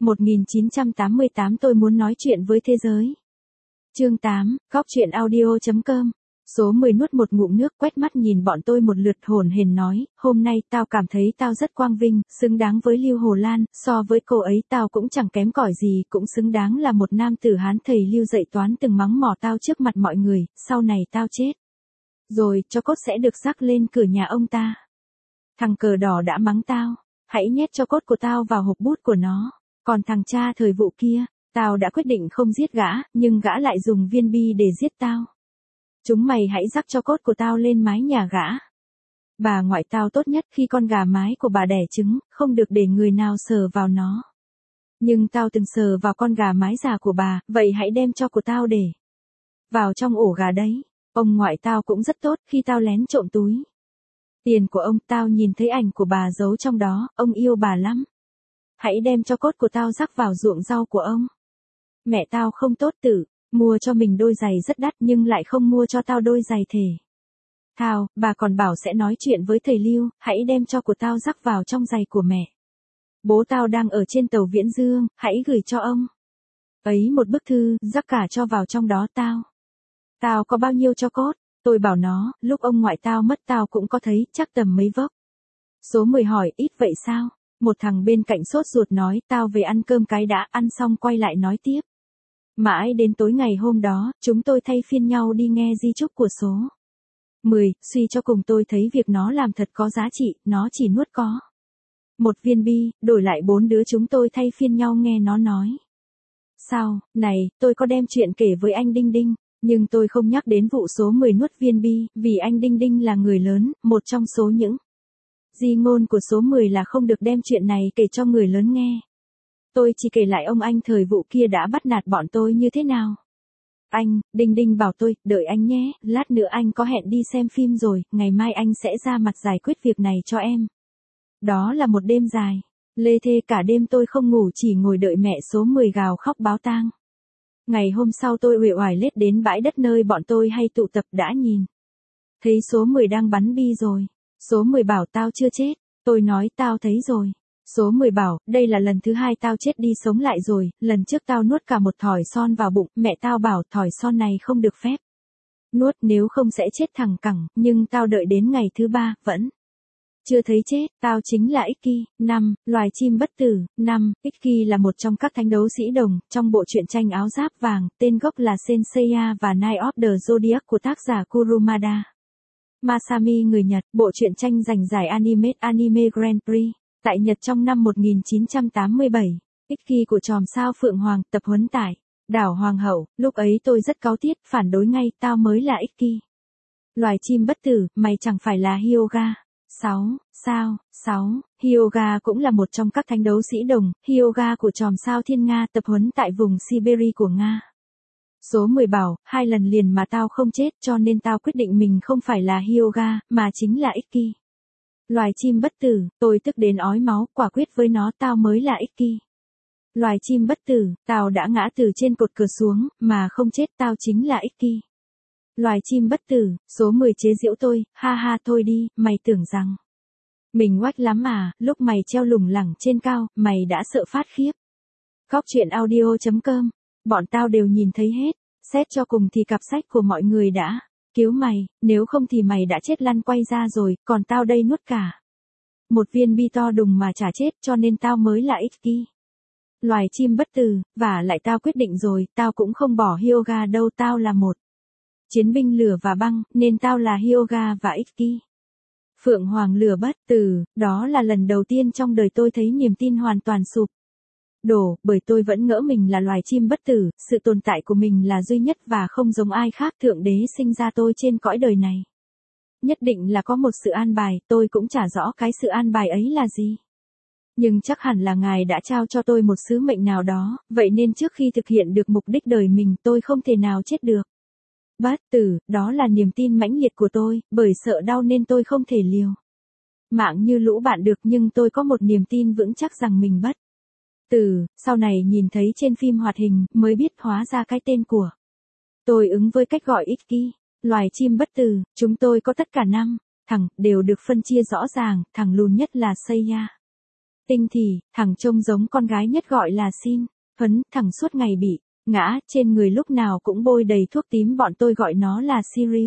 1988 tôi muốn nói chuyện với thế giới. Chương 8, Góc truyện audio.com. Số 10 nuốt một ngụm nước, quét mắt nhìn bọn tôi một lượt, hổn hển nói, hôm nay tao cảm thấy tao rất quang vinh, xứng đáng với Lưu Hồ Lan, so với cô ấy tao cũng chẳng kém cỏi gì, cũng xứng đáng là một nam tử Hán. Thầy Lưu dạy toán từng mắng mỏ tao trước mặt mọi người, sau này tao chết rồi, cho cốt sẽ được rắc lên cửa nhà ông ta. Thằng cờ đỏ đã mắng tao, hãy nhét cho cốt của tao vào hộp bút của nó. Còn thằng cha thời vụ kia, tao đã quyết định không giết gã, nhưng gã lại dùng viên bi để giết tao. Chúng mày hãy rắc cho cốt của tao lên mái nhà gã. Bà ngoại tao tốt nhất, khi con gà mái của bà đẻ trứng, không được để người nào sờ vào nó. Nhưng tao từng sờ vào con gà mái già của bà, vậy hãy đem cho của tao để vào trong ổ gà đấy. Ông ngoại tao cũng rất tốt, khi tao lén trộm túi tiền của ông, tao nhìn thấy ảnh của bà giấu trong đó, ông yêu bà lắm. Hãy đem cho cốt của tao rắc vào ruộng rau của ông. Mẹ tao không tốt tử, mua cho mình đôi giày rất đắt nhưng lại không mua cho tao đôi giày thể thao, bà còn bảo sẽ nói chuyện với thầy Lưu, hãy đem cho của tao rắc vào trong giày của mẹ. Bố tao đang ở trên tàu Viễn Dương, hãy gửi cho ông ấy một bức thư, rắc cả cho vào trong đó. Tao có bao nhiêu cho cốt? Tôi bảo nó, lúc ông ngoại tao mất tao cũng có thấy, chắc tầm mấy vốc. Số 10 hỏi, ít vậy sao? Một thằng bên cạnh sốt ruột nói, tao về ăn cơm cái đã, ăn xong quay lại nói tiếp. Mãi đến tối ngày hôm đó, chúng tôi thay phiên nhau đi nghe di chúc của số 10, suy cho cùng tôi thấy việc nó làm thật có giá trị, nó chỉ nuốt có một viên bi, đổi lại 4 đứa chúng tôi thay phiên nhau nghe nó nói. Sao, này, tôi có đem chuyện kể với anh Đinh Đinh, nhưng tôi không nhắc đến vụ số 10 nuốt viên bi, vì anh Đinh Đinh là người lớn, một trong số những di ngôn của số 10 là không được đem chuyện này kể cho người lớn nghe. Tôi chỉ kể lại ông anh thời vụ kia đã bắt nạt bọn tôi như thế nào. Anh, Đinh Đinh bảo tôi, đợi anh nhé, lát nữa anh có hẹn đi xem phim rồi, ngày mai anh sẽ ra mặt giải quyết việc này cho em. Đó là một đêm dài, lê thê cả đêm tôi không ngủ, chỉ ngồi đợi mẹ số 10 gào khóc báo tang. Ngày hôm sau tôi uể oải lết đến bãi đất nơi bọn tôi hay tụ tập, đã nhìn thấy số 10 đang bắn bi rồi. Số 10 bảo tao chưa chết, tôi nói tao thấy rồi. Số 10 bảo, đây là lần thứ 2 tao chết đi sống lại rồi, lần trước tao nuốt cả một thỏi son vào bụng, mẹ tao bảo thỏi son này không được phép nuốt nếu không sẽ chết thẳng cẳng, nhưng tao đợi đến ngày thứ 3, vẫn chưa thấy chết. Tao chính là Icky. 5. Loài chim bất tử. 5. Icky là một trong các thánh đấu sĩ đồng, trong bộ truyện tranh Áo Giáp Vàng, tên gốc là Senseiya và Night of the Zodiac của tác giả Kurumada Masami, người Nhật. Bộ truyện tranh giành giải Anime Grand Prix tại Nhật trong năm 1987. Icky của chòm sao Phượng Hoàng, tập huấn tại đảo Hoàng Hậu. Lúc ấy tôi rất cáu tiết, phản đối ngay, tao mới là Icky. Loài chim bất tử, mày chẳng phải là Hyuga. 6. Sao, 6. Hyuga cũng là một trong các thánh đấu sĩ đồng, Hyuga của chòm sao Thiên Nga, tập huấn tại vùng Siberia của Nga. Số 10 bảo, 2 lần liền mà tao không chết, cho nên tao quyết định mình không phải là Hyuga, mà chính là Icky. Loài chim bất tử, tôi tức đến ói máu, quả quyết với nó tao mới là Icky. Loài chim bất tử, tao đã ngã từ trên cột cờ xuống, mà không chết, tao chính là Icky. Loài chim bất tử. Số 10 chế giễu tôi, ha ha thôi đi, mày tưởng rằng mình oách lắm à, lúc mày treo lủng lẳng trên cao, mày đã sợ phát khiếp. Góc truyện audio.com. Bọn tao đều nhìn thấy hết, xét cho cùng thì cặp sách của mọi người đã cứu mày, nếu không thì mày đã chết lăn quay ra rồi, còn tao đây nuốt cả một viên bi to đùng mà chả chết, cho nên tao mới là Icky. Loài chim bất tử, và lại tao quyết định rồi, tao cũng không bỏ Hyuga đâu, tao là một chiến binh lửa và băng, nên tao là Hyuga và Icky. Phượng Hoàng lửa bất tử, đó là lần đầu tiên trong đời tôi thấy niềm tin hoàn toàn sụp đổ, bởi tôi vẫn ngỡ mình là loài chim bất tử, sự tồn tại của mình là duy nhất và không giống ai khác, Thượng Đế sinh ra tôi trên cõi đời này. Nhất định là có một sự an bài, tôi cũng chả rõ cái sự an bài ấy là gì. Nhưng chắc hẳn là Ngài đã trao cho tôi một sứ mệnh nào đó, vậy nên trước khi thực hiện được mục đích đời mình tôi không thể nào chết được. Bất tử, đó là niềm tin mãnh liệt của tôi, bởi sợ đau nên tôi không thể liều mạng như lũ bạn được, nhưng tôi có một niềm tin vững chắc rằng mình bất tử. Sau này nhìn thấy trên phim hoạt hình, mới biết hóa ra cái tên của tôi ứng với cách gọi Icky. Loài chim bất tử, chúng tôi có tất cả 5 thằng, đều được phân chia rõ ràng, thằng lùn nhất là Seiya. Tinh thì, thằng trông giống con gái nhất gọi là Xin. Phấn, thằng suốt ngày bị ngã, trên người lúc nào cũng bôi đầy thuốc tím, bọn tôi gọi nó là Cyril.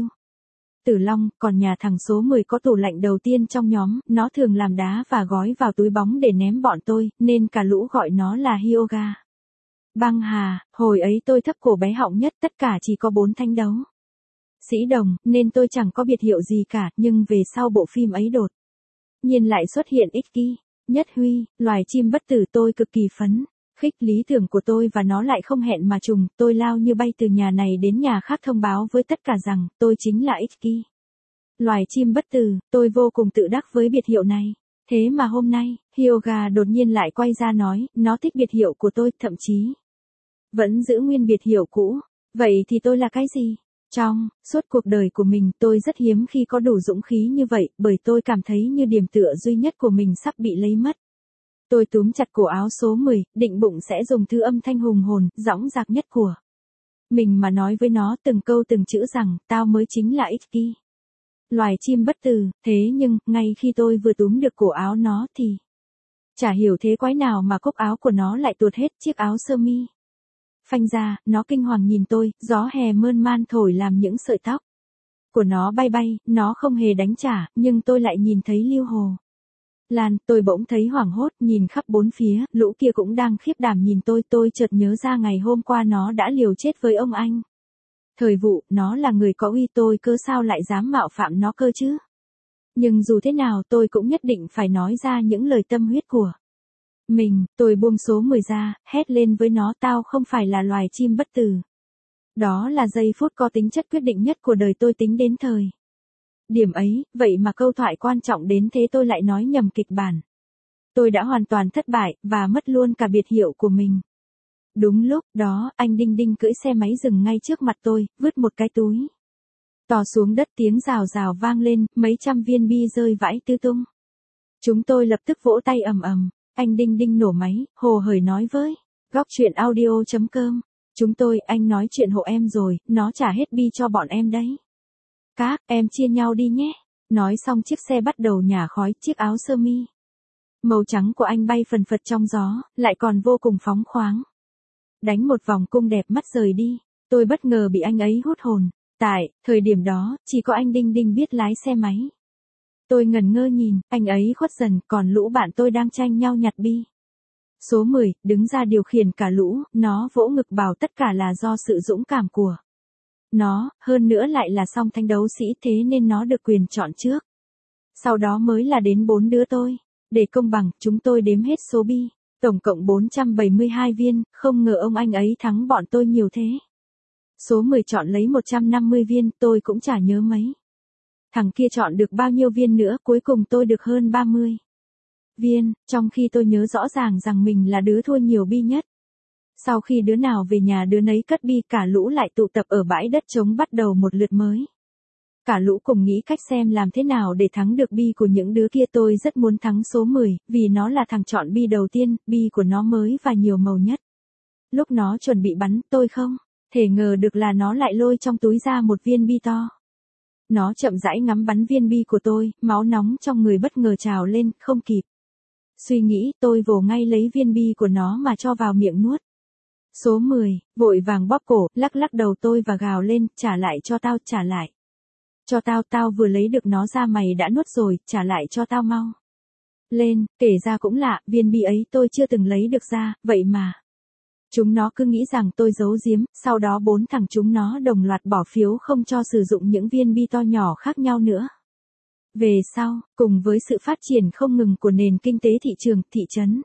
Tử Long, còn nhà thằng số 10 có tủ lạnh đầu tiên trong nhóm, nó thường làm đá và gói vào túi bóng để ném bọn tôi, nên cả lũ gọi nó là Hyoga. Băng Hà, hồi ấy tôi thấp cổ bé họng nhất, tất cả chỉ có 4 thanh đấu Sĩ Đồng, nên tôi chẳng có biệt hiệu gì cả, nhưng về sau bộ phim ấy đột nhiên lại xuất hiện Icky, Nhất Huy, loài chim bất tử, tôi cực kỳ phấn khích. Lý tưởng của tôi và nó lại không hẹn mà trùng, tôi lao như bay từ nhà này đến nhà khác thông báo với tất cả rằng tôi chính là Icky, loài chim bất tử. Tôi vô cùng tự đắc với biệt hiệu này. Thế mà hôm nay, Hyoga đột nhiên lại quay ra nói, nó thích biệt hiệu của tôi, thậm chí vẫn giữ nguyên biệt hiệu cũ. Vậy thì tôi là cái gì? Trong suốt cuộc đời của mình, tôi rất hiếm khi có đủ dũng khí như vậy, bởi tôi cảm thấy như điểm tựa duy nhất của mình sắp bị lấy mất. Tôi túm chặt cổ áo số 10, định bụng sẽ dùng thứ âm thanh hùng hồn, dõng dạc nhất của mình mà nói với nó từng câu từng chữ rằng, tao mới chính là Icky, loài chim bất tử. Thế nhưng, ngay khi tôi vừa túm được cổ áo nó thì chả hiểu thế quái nào mà cúc áo của nó lại tuột hết chiếc áo sơ mi phanh ra. Nó kinh hoàng nhìn tôi, gió hè mơn man thổi làm những sợi tóc của nó bay bay. Nó không hề đánh trả, nhưng tôi lại nhìn thấy Lưu Hồ Lan. Tôi bỗng thấy hoảng hốt, nhìn khắp bốn phía, lũ kia cũng đang khiếp đảm nhìn tôi. Tôi chợt nhớ ra ngày hôm qua nó đã liều chết với ông anh Thời Vụ. Nó là người có uy, tôi cơ sao lại dám mạo phạm nó cơ chứ. Nhưng dù thế nào tôi cũng nhất định phải nói ra những lời tâm huyết của mình. Tôi buông số 10 ra, hét lên với nó, tao không phải là loài chim bất tử. Đó là giây phút có tính chất quyết định nhất của đời tôi tính đến thời điểm ấy, vậy mà câu thoại quan trọng đến thế tôi lại nói nhầm kịch bản. Tôi đã hoàn toàn thất bại, và mất luôn cả biệt hiệu của mình. Đúng lúc đó, anh Đinh Đinh cưỡi xe máy dừng ngay trước mặt tôi, vứt một cái túi to xuống đất, tiếng rào rào vang lên, mấy trăm viên bi rơi vãi tứ tung. Chúng tôi lập tức vỗ tay ầm ầm. Anh Đinh Đinh nổ máy, hồ hởi nói với Góc Chuyện Audio.com. Chúng tôi, anh nói chuyện hộ em rồi, nó trả hết bi cho bọn em đấy. Các em chia nhau đi nhé. Nói xong chiếc xe bắt đầu nhả khói, chiếc áo sơ mi màu trắng của anh bay phần phật trong gió, lại còn vô cùng phóng khoáng. Đánh một vòng cung đẹp mắt rời đi. Tôi bất ngờ bị anh ấy hút hồn. Tại thời điểm đó, chỉ có anh Đinh Đinh biết lái xe máy. Tôi ngẩn ngơ nhìn, anh ấy khuất dần, còn lũ bạn tôi đang tranh nhau nhặt bi. Số 10, đứng ra điều khiển cả lũ, nó vỗ ngực bảo tất cả là do sự dũng cảm của nó, hơn nữa lại là song thanh đấu sĩ, thế nên nó được quyền chọn trước. Sau đó mới là đến 4 đứa tôi. Để công bằng, chúng tôi đếm hết số bi. Tổng cộng 472 viên, không ngờ ông anh ấy thắng bọn tôi nhiều thế. Số 10 chọn lấy 150 viên, tôi cũng chả nhớ mấy. Thằng kia chọn được bao nhiêu viên nữa, cuối cùng tôi được hơn 30 viên, trong khi tôi nhớ rõ ràng rằng mình là đứa thua nhiều bi nhất. Sau khi đứa nào về nhà đứa nấy cất bi, cả lũ lại tụ tập ở bãi đất trống bắt đầu một lượt mới. Cả lũ cùng nghĩ cách xem làm thế nào để thắng được bi của những đứa kia. Tôi rất muốn thắng số 10, vì nó là thằng chọn bi đầu tiên, bi của nó mới và nhiều màu nhất. Lúc nó chuẩn bị bắn, tôi không thể ngờ được là nó lại lôi trong túi ra một viên bi to. Nó chậm rãi ngắm bắn viên bi của tôi, máu nóng trong người bất ngờ trào lên, không kịp suy nghĩ, tôi vồ ngay lấy viên bi của nó mà cho vào miệng nuốt. Số 10, vội vàng bóp cổ, lắc lắc đầu tôi và gào lên, trả lại cho tao, trả lại cho tao, tao vừa lấy được nó ra, mày đã nuốt rồi, trả lại cho tao mau lên. Kể ra cũng lạ, viên bi ấy tôi chưa từng lấy được ra, vậy mà chúng nó cứ nghĩ rằng tôi giấu giếm. Sau đó 4 thằng chúng nó đồng loạt bỏ phiếu không cho sử dụng những viên bi to nhỏ khác nhau nữa. Về sau, cùng với sự phát triển không ngừng của nền kinh tế thị trường, thị trấn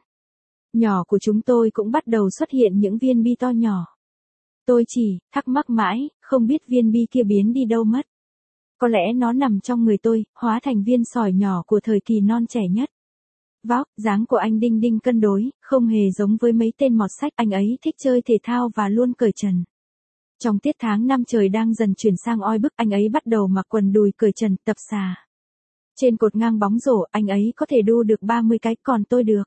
nhỏ của chúng tôi cũng bắt đầu xuất hiện những viên bi to nhỏ. Tôi chỉ thắc mắc mãi, không biết viên bi kia biến đi đâu mất. Có lẽ nó nằm trong người tôi, hóa thành viên sỏi nhỏ của thời kỳ non trẻ nhất. Vóc, dáng của anh Đinh Đinh cân đối, không hề giống với mấy tên mọt sách. Anh ấy thích chơi thể thao và luôn cởi trần. Trong tiết tháng 5 trời đang dần chuyển sang oi bức, anh ấy bắt đầu mặc quần đùi cởi trần, tập xà. Trên cột ngang bóng rổ, anh ấy có thể đu được 30 cái, còn tôi được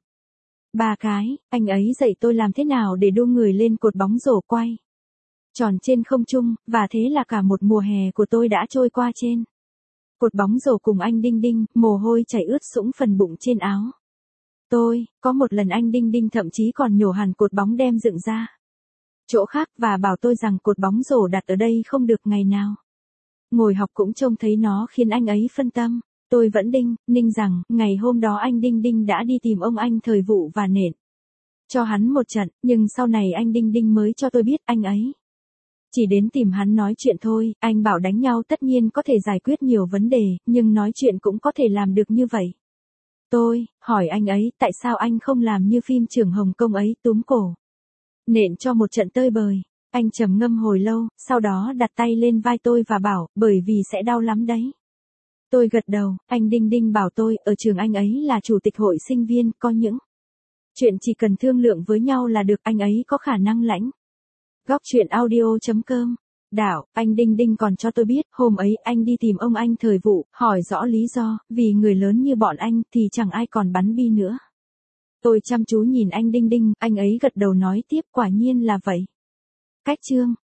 3 cái. Anh ấy dạy tôi làm thế nào để đu người lên cột bóng rổ quay tròn trên không trung, và thế là cả một mùa hè của tôi đã trôi qua trên cột bóng rổ cùng anh Đinh Đinh, mồ hôi chảy ướt sũng phần bụng trên áo Có một lần anh Đinh Đinh thậm chí còn nhổ hẳn cột bóng đem dựng ra chỗ khác và bảo tôi rằng cột bóng rổ đặt ở đây không được ngày nào ngồi học cũng trông thấy nó khiến anh ấy phân tâm. Tôi vẫn ninh rằng, ngày hôm đó anh Đinh Đinh đã đi tìm ông anh thời vụ và nện cho hắn một trận, nhưng sau này anh Đinh Đinh mới cho tôi biết anh ấy chỉ đến tìm hắn nói chuyện thôi. Anh bảo đánh nhau tất nhiên có thể giải quyết nhiều vấn đề, nhưng nói chuyện cũng có thể làm được như vậy. Tôi hỏi anh ấy tại sao anh không làm như phim trưởng Hồng Kông ấy, túm cổ nện cho một trận tơi bời. Anh trầm ngâm hồi lâu, sau đó đặt tay lên vai tôi và bảo, bởi vì sẽ đau lắm đấy. Tôi gật đầu. Anh Đinh Đinh bảo tôi, ở trường anh ấy là chủ tịch hội sinh viên, có những chuyện chỉ cần thương lượng với nhau là được, anh ấy có khả năng lãnh. Góc chuyện audio.com. Đạo, anh Đinh Đinh còn cho tôi biết, hôm ấy anh đi tìm ông anh thời vụ, hỏi rõ lý do, vì người lớn như bọn anh thì chẳng ai còn bắn bi nữa. Tôi chăm chú nhìn anh Đinh Đinh, anh ấy gật đầu nói tiếp, quả nhiên là vậy. Cách chương